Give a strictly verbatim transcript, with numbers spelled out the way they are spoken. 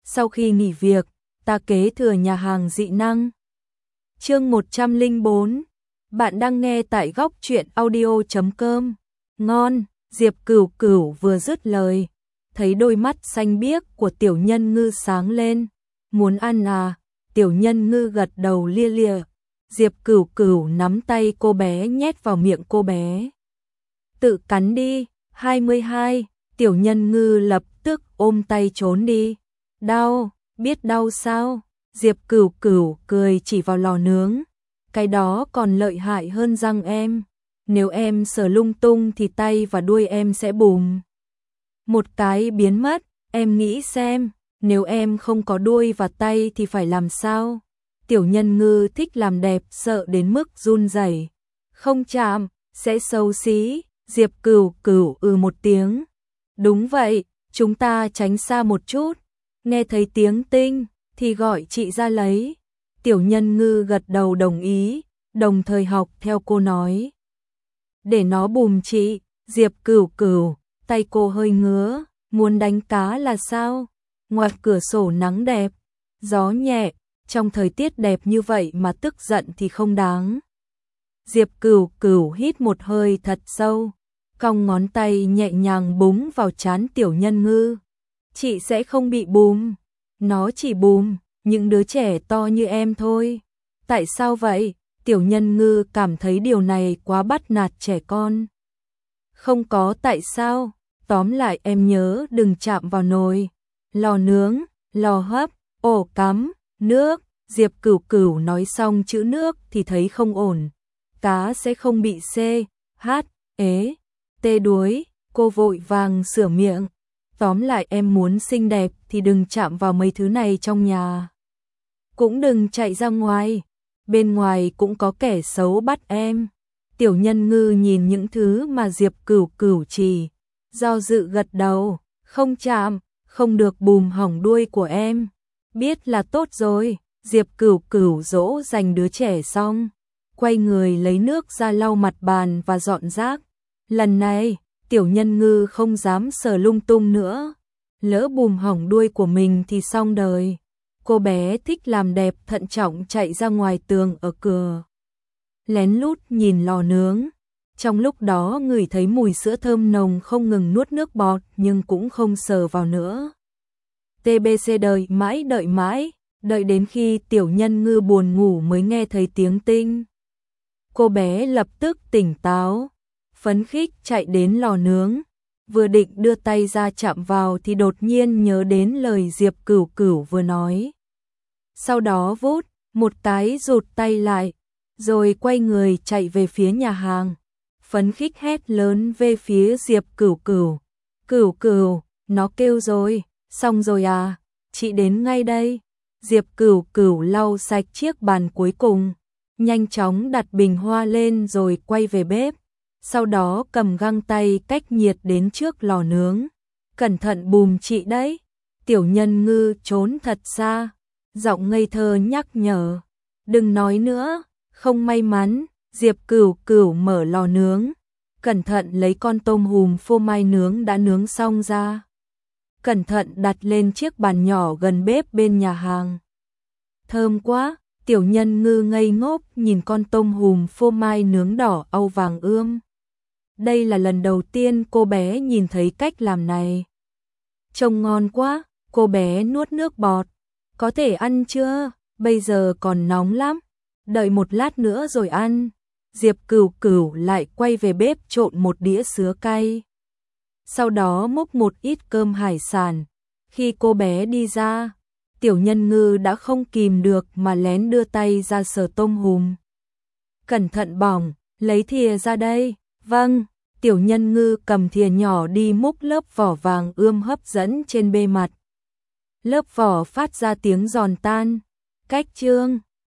Sau khi nghỉ việc, ta kế thừa nhà hàng dị năng. Chương một trăm lẻ bốn. Bạn đang nghe tại góc truyện audio chấm com. Ngon, Diệp Cửu Cửu vừa dứt lời, thấy đôi mắt xanh biếc của Tiểu Nhân Ngư sáng lên. Muốn ăn à? Tiểu Nhân Ngư gật đầu lia lịa. Diệp Cửu Cửu nắm tay cô bé nhét vào miệng cô bé. Tự cắn đi. hai mươi hai. Tiểu Nhân Ngư lập tức ôm tay trốn đi. Đau, biết đau sao? Diệp Cửu Cửu cười chỉ vào lò nướng. Cái đó còn lợi hại hơn răng em. Nếu em sờ lung tung thì tay và đuôi em sẽ bùm một cái biến mất. Em nghĩ xem, nếu em không có đuôi và tay thì phải làm sao? Tiểu Nhân Ngư thích làm đẹp sợ đến mức run rẩy. Không chạm, sẽ xấu xí. Diệp Cửu Cửu ừ một tiếng. Đúng vậy, chúng ta tránh xa một chút. Nghe thấy tiếng tinh thì gọi chị ra lấy. Tiểu Nhân Ngư gật đầu đồng ý, đồng thời học theo cô nói. Để nó bùm chị. Diệp Cửu Cửu, tay cô hơi ngứa, muốn đánh cá là sao? Ngoài cửa sổ nắng đẹp, gió nhẹ, trong thời tiết đẹp như vậy mà tức giận thì không đáng. Diệp Cửu Cửu hít một hơi thật sâu, cong ngón tay nhẹ nhàng búng vào trán Tiểu Nhân Ngư. Chị sẽ không bị bùm, nó chỉ bùm những đứa trẻ to như em thôi. Tại sao vậy? Tiểu Nhân Ngư cảm thấy điều này quá bắt nạt trẻ con. Không có tại sao, tóm lại em nhớ đừng chạm vào nồi, lò nướng, lò hấp, ổ cắm, nước. Diệp Cửu Cửu nói xong chữ nước thì thấy không ổn. Cá sẽ không bị C, H, ế, tê đuối. Cô vội vàng sửa miệng. Tóm lại em muốn xinh đẹp thì đừng chạm vào mấy thứ này trong nhà. Cũng đừng chạy ra ngoài, bên ngoài cũng có kẻ xấu bắt em. Tiểu Nhân Ngư nhìn những thứ mà Diệp Cửu Cửu chỉ, do dự gật đầu. Không chạm, không được bùm hỏng đuôi của em. Biết là tốt rồi. Diệp Cửu Cửu dỗ dành đứa trẻ xong, quay người lấy nước ra lau mặt bàn và dọn rác. Lần này, Tiểu Nhân Ngư không dám sờ lung tung nữa. Lỡ bùm hỏng đuôi của mình thì xong đời. Cô bé thích làm đẹp thận trọng chạy ra ngoài tường ở cửa, lén lút nhìn lò nướng. Trong lúc đó ngửi thấy mùi sữa thơm nồng không ngừng nuốt nước bọt nhưng cũng không sờ vào nữa. tê bê xê đợi mãi đợi mãi, đợi đến khi Tiểu Nhân Ngư buồn ngủ mới nghe thấy tiếng tinh. Cô bé lập tức tỉnh táo, phấn khích chạy đến lò nướng. Vừa định đưa tay ra chạm vào thì đột nhiên nhớ đến lời Diệp Cửu Cửu vừa nói. Sau đó vút một cái rụt tay lại, rồi quay người chạy về phía nhà hàng. Phấn khích hét lớn về phía Diệp Cửu Cửu. Cửu Cửu, nó kêu rồi, xong rồi à, chị đến ngay đây. Diệp Cửu Cửu lau sạch chiếc bàn cuối cùng, nhanh chóng đặt bình hoa lên rồi quay về bếp. Sau đó cầm găng tay cách nhiệt đến trước lò nướng. Cẩn thận bùm chị đấy. Tiểu Nhân Ngư trốn thật xa, giọng ngây thơ nhắc nhở. Đừng nói nữa, không may mắn. Diệp Cửu Cửu mở lò nướng, cẩn thận lấy con tôm hùm phô mai nướng đã nướng xong ra. Cẩn thận đặt lên chiếc bàn nhỏ gần bếp bên nhà hàng. Thơm quá. Tiểu Nhân Ngư ngây ngốc nhìn con tôm hùm phô mai nướng đỏ au vàng ươm. Đây là lần đầu tiên cô bé nhìn thấy cách làm này. Trông ngon quá. Cô bé nuốt nước bọt. Có thể ăn chưa? Bây giờ còn nóng lắm. Đợi một lát nữa rồi ăn. Diệp Cửu Cửu lại quay về bếp trộn một đĩa sứa cay. Sau đó múc một ít cơm hải sản. Khi cô bé đi ra, Tiểu Nhân Ngư đã không kìm được mà lén đưa tay ra sờ tôm hùm. Cẩn thận bỏng, lấy thìa ra đây. Vâng. Tiểu Nhân Ngư cầm thìa nhỏ đi múc lớp vỏ vàng ươm hấp dẫn trên bề mặt. Lớp vỏ phát ra tiếng giòn tan. Cách chương